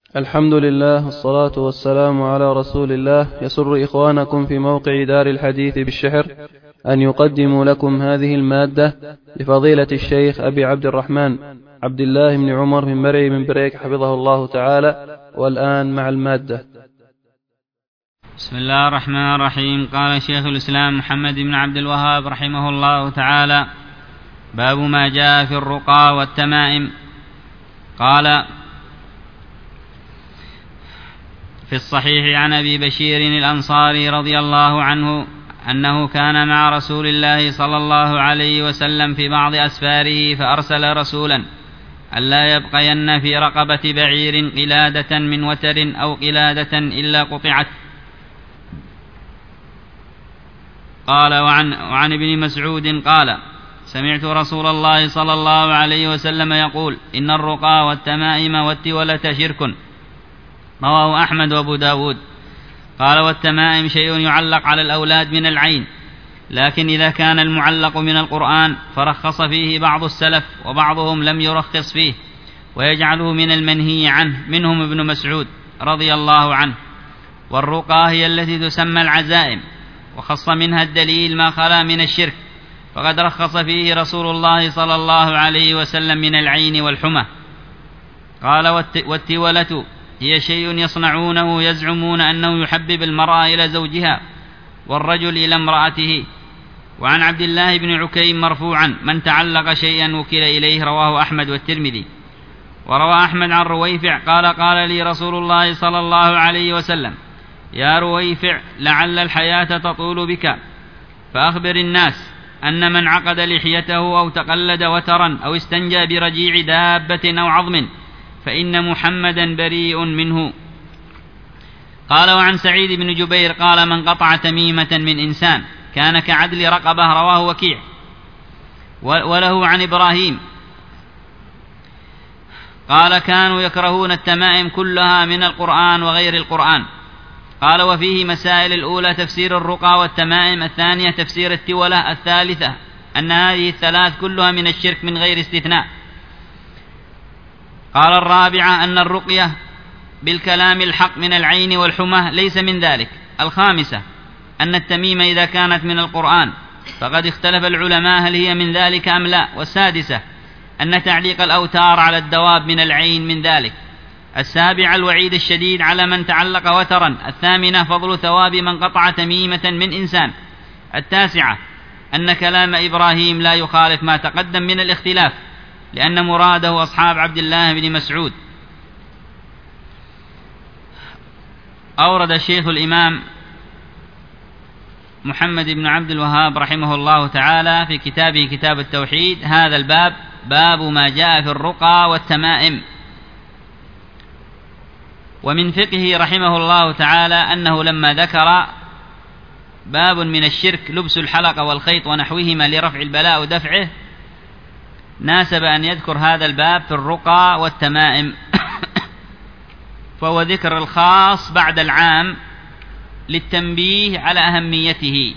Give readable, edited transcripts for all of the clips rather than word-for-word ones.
الحمد لله والصلاة والسلام على رسول الله. يسر إخوانكم في موقع دار الحديث بالشحر أن يقدموا لكم هذه المادة لفضيلة الشيخ أبي عبد الرحمن عبد الله بن عمر بن مرعي بن بريك حفظه الله تعالى. والآن مع المادة. بسم الله الرحمن الرحيم. قال شيخ الإسلام محمد بن عبد الوهاب رحمه الله تعالى: باب ما جاء في الرقى والتمائم. قال: في الصحيح عن أبي بشير الأنصاري رضي الله عنه أنه كان مع رسول الله صلى الله عليه وسلم في بعض أسفاره، فأرسل رسولا ألا يبقين في رقبة بعير قلادة من وتر أو قلادة إلا قطعت. قال: وعن ابن مسعود قال: سمعت رسول الله صلى الله عليه وسلم يقول: إن الرقى والتمائم والتولة شرك. رواه أحمد وأبو داود. قال: والتمائم شيء يعلق على الأولاد من العين، لكن إذا كان المعلق من القرآن فرخص فيه بعض السلف، وبعضهم لم يرخص فيه ويجعله من المنهي عنه، منهم ابن مسعود رضي الله عنه. والرقى هي التي تسمى العزائم، وخص منها الدليل ما خلا من الشرك، فقد رخص فيه رسول الله صلى الله عليه وسلم من العين والحمى. قال: والتولة هي شيء يصنعونه يزعمون أنه يحبب المرأة إلى زوجها والرجل إلى امرأته. وعن عبد الله بن عكيم مرفوعا: من تعلق شيئا وكل إليه. رواه أحمد والترمذي. وروى أحمد عن رويفع قال: قال لي رسول الله صلى الله عليه وسلم: يا رويفع، لعل الحياة تطول بك، فأخبر الناس أن من عقد لحيته أو تقلد وترا أو استنجى برجيع دابة أو عظم فإن محمدا بريء منه. قال: وعن سعيد بن جبير قال: من قطع تميمة من إنسان كان كعدل رقبة. رواه وكيع. وله عن إبراهيم قال: كانوا يكرهون التمائم كلها من القرآن وغير القرآن. قال: وفيه مسائل: الأولى تفسير الرقى والتمائم، الثانية تفسير التولة، الثالثة أن هذه الثلاث كلها من الشرك من غير استثناء. قال: الرابعة أن الرقية بالكلام الحق من العين والحمى ليس من ذلك. الخامسة أن التميمة إذا كانت من القرآن فقد اختلف العلماء هل هي من ذلك أم لا. والسادسة أن تعليق الأوتار على الدواب من العين من ذلك. السابعة الوعيد الشديد على من تعلق وترا. الثامنة فضل ثواب من قطع تميمة من إنسان. التاسعة أن كلام إبراهيم لا يخالف ما تقدم من الاختلاف، لأن مراده أصحاب عبد الله بن مسعود. أورد الشيخ الإمام محمد بن عبد الوهاب رحمه الله تعالى في كتابه كتاب التوحيد هذا الباب: باب ما جاء في الرقى والتمائم. ومن فقهه رحمه الله تعالى أنه لما ذكر باب من الشرك لبس الحلقة والخيط ونحوهما لرفع البلاء ودفعه، ناسب أن يذكر هذا الباب في الرقى والتمائم فهو ذكر الخاص بعد العام للتنبيه على أهميته.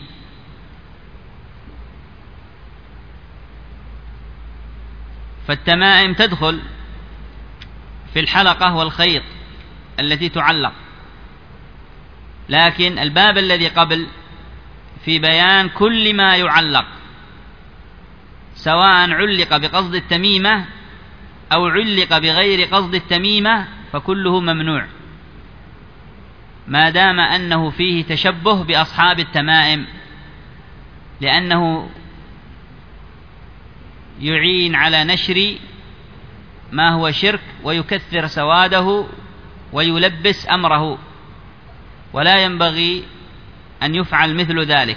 فالتمائم تدخل في الحلقة والخيط التي تعلق، لكن الباب الذي قبل في بيان كل ما يعلق، سواء علق بقصد التميمة أو علق بغير قصد التميمة فكله ممنوع، ما دام أنه فيه تشبه بأصحاب التمائم، لأنه يعين على نشر ما هو شرك ويكثر سواده ويلبس أمره، ولا ينبغي أن يفعل مثل ذلك.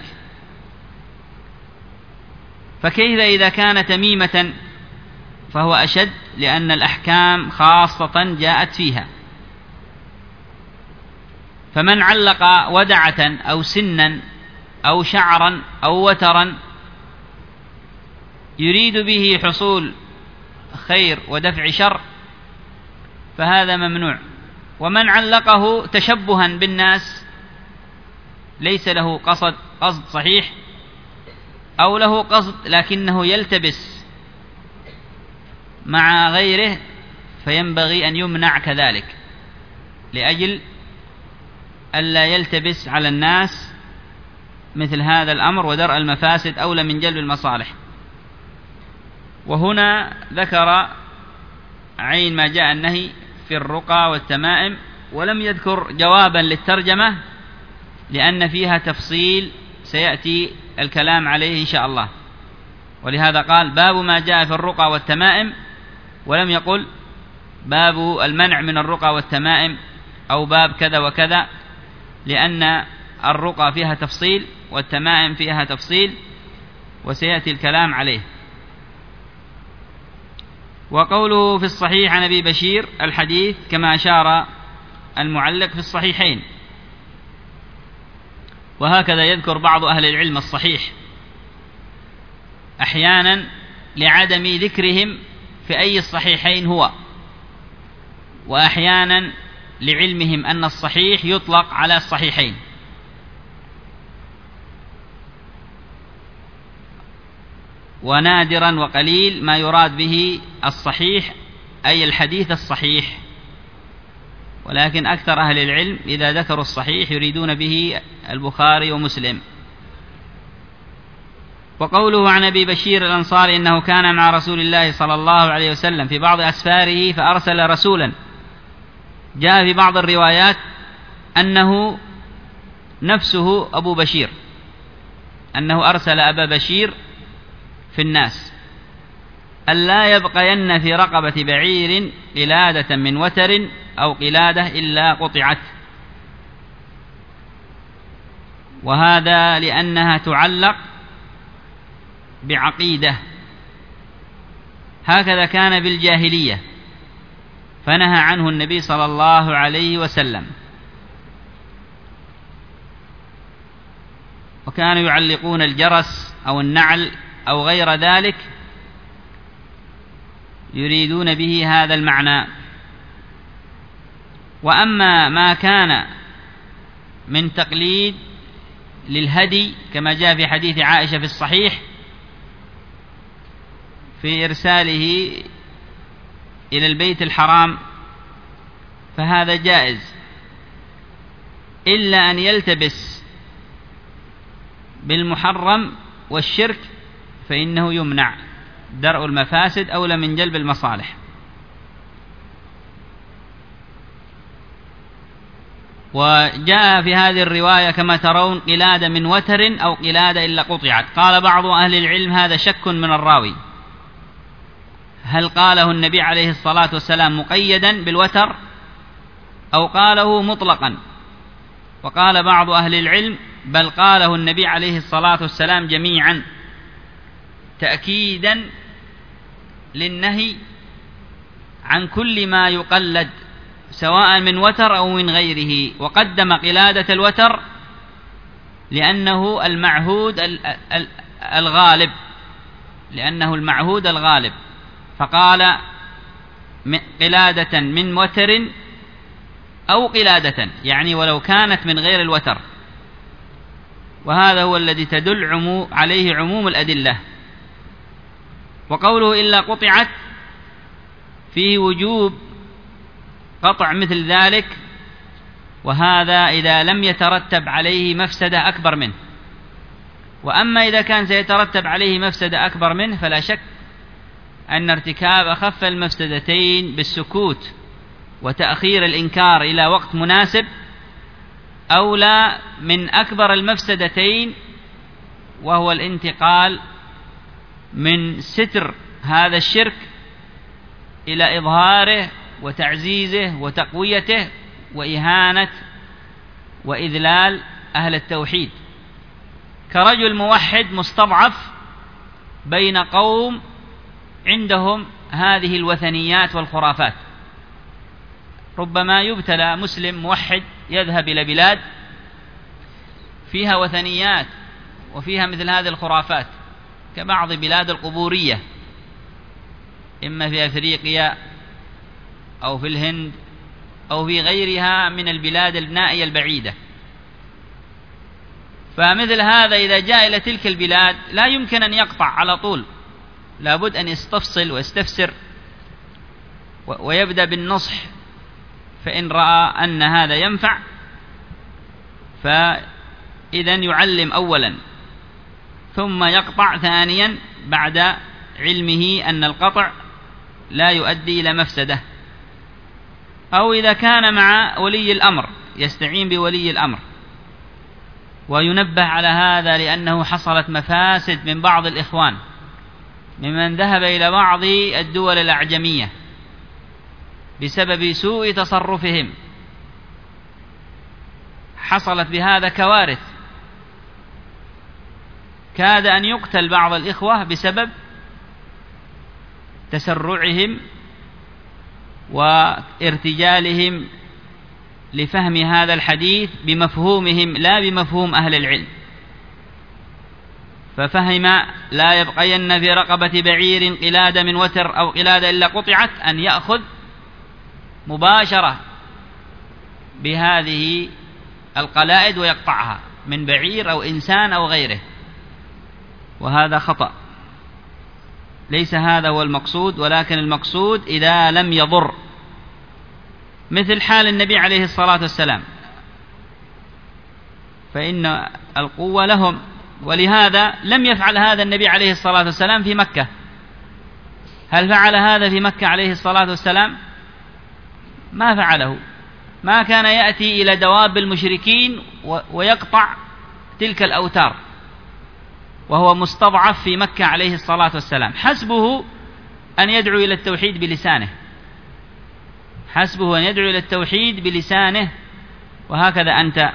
فكيف إذا كان تميمة فهو أشد، لأن الأحكام خاصة جاءت فيها. فمن علق ودعة أو سنا أو شعرا أو وترا يريد به حصول خير ودفع شر فهذا ممنوع. ومن علقه تشبها بالناس ليس له قصد صحيح، أو له قصد لكنه يلتبس مع غيره، فينبغي أن يمنع كذلك. لأجل ألا يلتبس على الناس مثل هذا الأمر، ودرء المفاسد أولى من جلب المصالح. وهنا ذكر عين ما جاء النهي في الرقى والتمائم، ولم يذكر جوابا للترجمة لأن فيها تفصيل سيأتي الكلام عليه إن شاء الله، ولهذا قال باب ما جاء في الرقى والتمائم، ولم يقل باب المنع من الرقى والتمائم أو باب كذا وكذا، لأن الرقى فيها تفصيل والتمائم فيها تفصيل وسيأتي الكلام عليه. وقوله في الصحيح عن أبي بشير الحديث كما أشار المعلق في الصحيحين، وهكذا يذكر بعض أهل العلم الصحيح أحيانا لعدم ذكرهم في أي الصحيحين هو، وأحيانا لعلمهم أن الصحيح يطلق على الصحيحين. ونادرا وقليل ما يراد به الصحيح أي الحديث الصحيح، ولكن أكثر أهل العلم إذا ذكروا الصحيح يريدون به البخاري ومسلم. وقوله عن أبي بشير الأنصاري إنه كان مع رسول الله صلى الله عليه وسلم في بعض أسفاره فأرسل رسولا، جاء في بعض الروايات أنه نفسه أبو بشير، أنه أرسل أبا بشير في الناس ألا يبقين في رقبة بعير قلادة من وتر أو قلادة إلا قطعت، وهذا لأنها تعلق بعقيدة، هكذا كان بالجاهلية فنهى عنه النبي صلى الله عليه وسلم. وكانوا يعلقون الجرس أو النعل أو غير ذلك يريدون به هذا المعنى. وأما ما كان من تقليد للهدي كما جاء في حديث عائشة في الصحيح في إرساله إلى البيت الحرام فهذا جائز، إلا أن يلتبس بالمحرم والشرك فإنه يمنع، درء المفاسد أولى من جلب المصالح. وجاء في هذه الرواية كما ترون قلادة من وتر أو قلادة إلا قطعت. قال بعض أهل العلم هذا شك من الراوي، هل قاله النبي عليه الصلاة والسلام مقيدا بالوتر أو قاله مطلقا؟ وقال بعض أهل العلم بل قاله النبي عليه الصلاة والسلام جميعا تأكيدا للنهي عن كل ما يقلد سواء من وتر أو من غيره، وقدم قلادة الوتر لأنه المعهود الغالب، فقال قلادة من وتر أو قلادة، يعني ولو كانت من غير الوتر، وهذا هو الذي تدل عليه عموم الأدلة. وقوله إلا قطعت فيه وجوب قطع مثل ذلك، وهذا إذا لم يترتب عليه مفسدة أكبر منه. وأما إذا كان سيترتب عليه مفسدة أكبر منه فلا شك أن ارتكاب أخف المفسدتين بالسكوت وتأخير الإنكار إلى وقت مناسب أولى من أكبر المفسدتين، وهو الانتقال من ستر هذا الشرك إلى إظهاره وتعزيزه وتقويته وإهانة وإذلال أهل التوحيد، كرجل موحد مستضعف بين قوم عندهم هذه الوثنيات والخرافات. ربما يبتلى مسلم موحد يذهب إلى بلاد فيها وثنيات وفيها مثل هذه الخرافات، كبعض بلاد القبورية إما في أفريقيا أو في الهند أو في غيرها من البلاد النائية البعيدة. فمثل هذا إذا جاء إلى تلك البلاد لا يمكن أن يقطع على طول، لابد أن يستفصل ويستفسر ويبدأ بالنصح فإن رأى أن هذا ينفع فإذا يعلم أولا ثم يقطع ثانيا بعد علمه أن القطع لا يؤدي إلى مفسدة. أو إذا كان مع ولي الأمر يستعين بولي الأمر وينبه على هذا، لأنه حصلت مفاسد من بعض الإخوان ممن ذهب إلى بعض الدول الأعجمية بسبب سوء تصرفهم، حصلت بهذا كوارث، كاد أن يقتل بعض الإخوة بسبب تسرعهم وارتجالهم لفهم هذا الحديث بمفهومهم لا بمفهوم أهل العلم، ففهم لا يبقين في رقبة بعير قلادة من وتر أو قلادة إلا قطعت، أن يأخذ مباشرة بهذه القلائد ويقطعها من بعير أو إنسان أو غيره، وهذا خطأ. ليس هذا هو المقصود، ولكن المقصود إذا لم يضر، مثل حال النبي عليه الصلاة والسلام، فإن القوة لهم، ولهذا لم يفعل هذا النبي عليه الصلاة والسلام في مكة. هل فعل هذا في مكة عليه الصلاة والسلام؟ ما فعله، ما كان يأتي إلى دواب المشركين ويقطع تلك الأوتار وهو مستضعف في مكة عليه الصلاة والسلام. حسبه أن يدعو إلى التوحيد بلسانه، حسبه أن يدعو إلى التوحيد بلسانه، وهكذا أنت.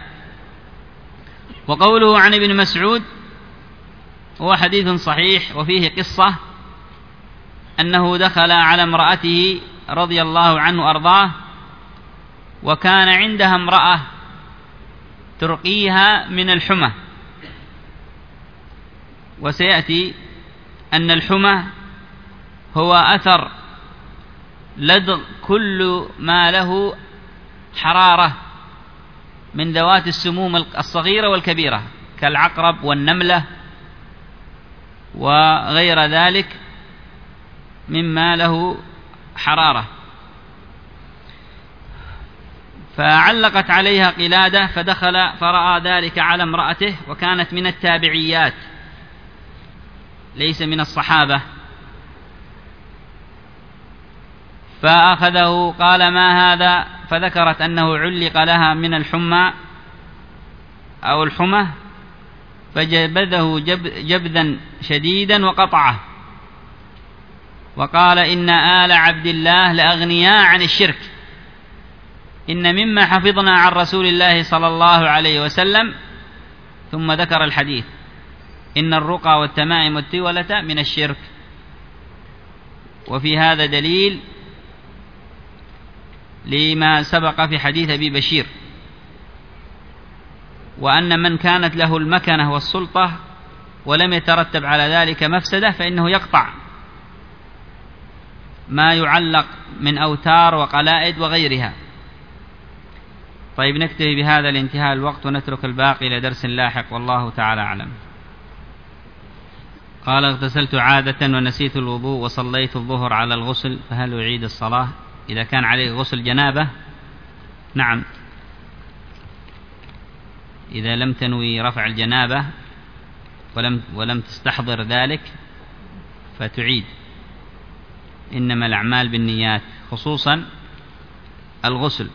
وقوله عن ابن مسعود هو حديث صحيح، وفيه قصة أنه دخل على امرأته رضي الله عنه أرضاه، وكان عندها امرأة ترقيها من الحمى، وسيأتي أن الحمى هو أثر لدغ كل ما له حرارة من ذوات السموم الصغيرة والكبيرة كالعقرب والنملة وغير ذلك مما له حرارة. فعلقت عليها قلادة، فدخل فرأى ذلك على امرأته، وكانت من التابعيات ليس من الصحابة، فأخذه قال ما هذا، فذكرت أنه علق لها من الحمى أو الحمى، فجبذه جبذا شديدا وقطعه، وقال إن آل عبد الله لأغنياء عن الشرك، إن مما حفظنا عن رسول الله صلى الله عليه وسلم، ثم ذكر الحديث إن الرقى والتمائم والتولة من الشرك. وفي هذا دليل لما سبق في حديث أبي بشير، وأن من كانت له المكنة والسلطة ولم يترتب على ذلك مفسدة فإنه يقطع ما يعلق من أوتار وقلائد وغيرها. طيب، نكتفي بهذا لانتهاء الوقت ونترك الباقي إلى درس لاحق، والله تعالى أعلم. قال اغتسلت عادة ونسيت الوضوء وصليت الظهر على الغسل، فهل أعيد الصلاة إذا كان عليه غسل جنابة؟ نعم، إذا لم تنوي رفع الجنابة ولم تستحضر ذلك فتعيد، إنما الأعمال بالنيات، خصوصا الغسل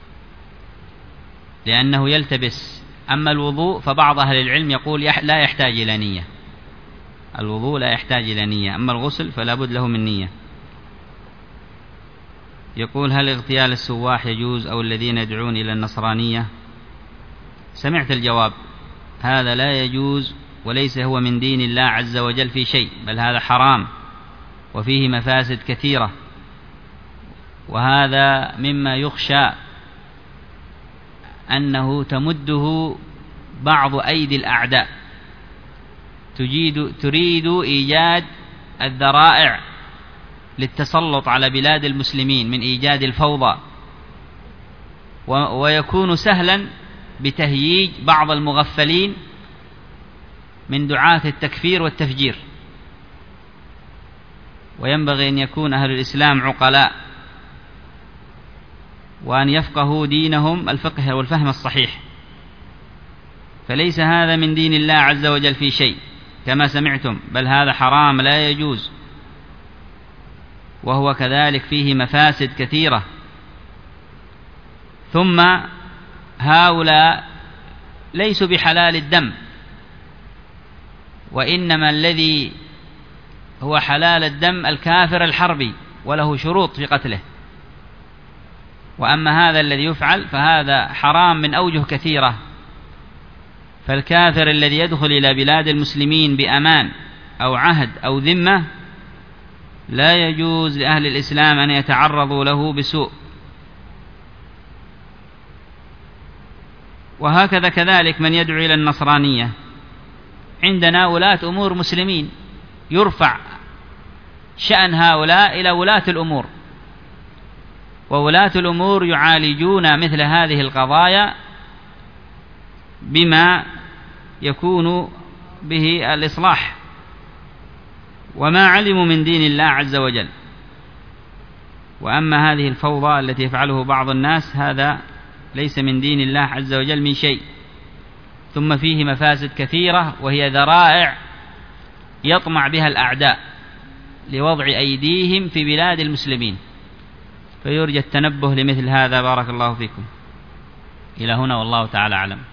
لأنه يلتبس. أما الوضوء فبعض أهل العلم يقول لا يحتاج إلى نية، الوضوء لا يحتاج إلى نية، أما الغسل فلا بد له من نية. يقول هل اغتيال السواح يجوز أو الذين يدعون إلى النصرانية؟ سمعت الجواب، هذا لا يجوز، وليس هو من دين الله عز وجل في شيء، بل هذا حرام وفيه مفاسد كثيرة، وهذا مما يخشى أنه تمده بعض أيدي الأعداء، تريد إيجاد الذرائع للتسلط على بلاد المسلمين من إيجاد الفوضى، ويكون سهلا بتهييج بعض المغفلين من دعاة التكفير والتفجير. وينبغي أن يكون أهل الإسلام عقلاء، وأن يفقهوا دينهم الفقه والفهم الصحيح، فليس هذا من دين الله عز وجل في شيء كما سمعتم، بل هذا حرام لا يجوز، وهو كذلك فيه مفاسد كثيرة. ثم هؤلاء ليسوا بحلال الدم، وإنما الذي هو حلال الدم الكافر الحربي، وله شروط في قتله. وأما هذا الذي يفعل فهذا حرام من أوجه كثيرة. فالكافر الذي يدخل إلى بلاد المسلمين بأمان أو عهد أو ذمة لا يجوز لأهل الإسلام أن يتعرضوا له بسوء. وهكذا كذلك من يدعو إلى النصرانية، عندنا ولاة أمور مسلمين يرفع شأن هؤلاء إلى ولاة الأمور، وولاة الأمور يعالجون مثل هذه القضايا بما يكون به الإصلاح، وما علموا من دين الله عز وجل. وأما هذه الفوضى التي يفعله بعض الناس هذا ليس من دين الله عز وجل من شيء، ثم فيه مفاسد كثيرة، وهي ذرائع يطمع بها الأعداء لوضع أيديهم في بلاد المسلمين، فيرجى التنبه لمثل هذا. بارك الله فيكم. إلى هنا والله تعالى أعلم.